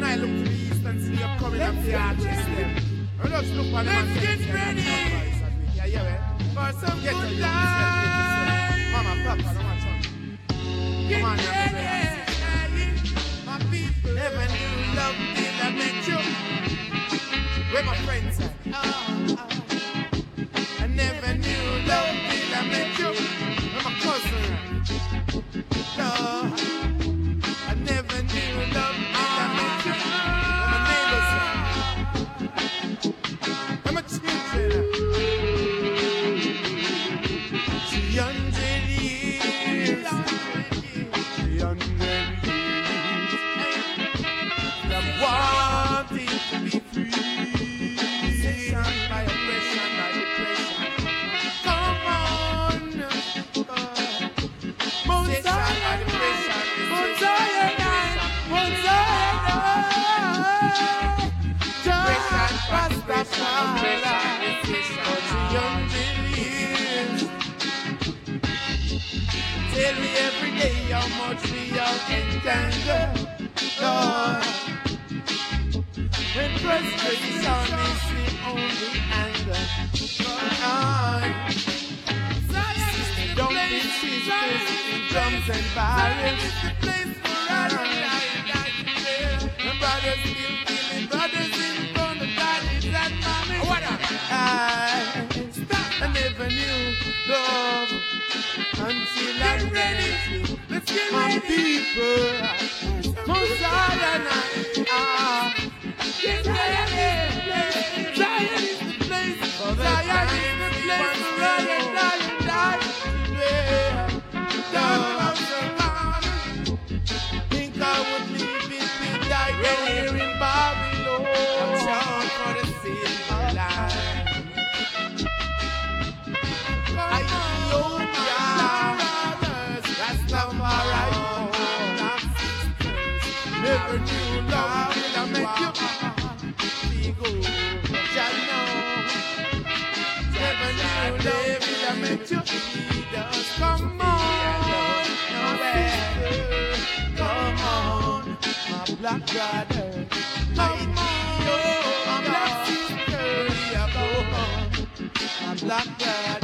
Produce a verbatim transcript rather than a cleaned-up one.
and I look to the east and see you coming up the arches there. I just look on the man. Let's get ready. Yeah, yeah, man. For some get good time. Mama, Papa, don't watch on. Come on, ready. My people never knew love till I met you. Where my friends at? Oh, oh. I never knew love till I met you. Where my cousin at? No. I never knew love till I met you. Where my neighbors at? Where my children at? Three hundred years. Three hundred years. I'm wanting to be free. Sensation by oppression, by depression. Come on. Mount Zion, Mount Zion, Mount Zion. Just Rastafari for three hundred years. Tell me every day how much we are entangled, Lord. When frustration is the only anger, Lord. Don't be sisters in drums and barrels. The brothers still killing brothers in front of daddies and mommies. What up? I, I never knew love until I met you. Let's get my people. Mount Zion, ah, get ready. Zion is the place. Zion is the place for Zion, Zion, Zion. Think I would leave it with die here in Babylon. Watch out for the silver line. I know brothers, that's not my right. Never knew love till I met you. We go, shall know. Never knew love till I met you. Just come on, come on, my black brother. Come on, my black sister. My black brother.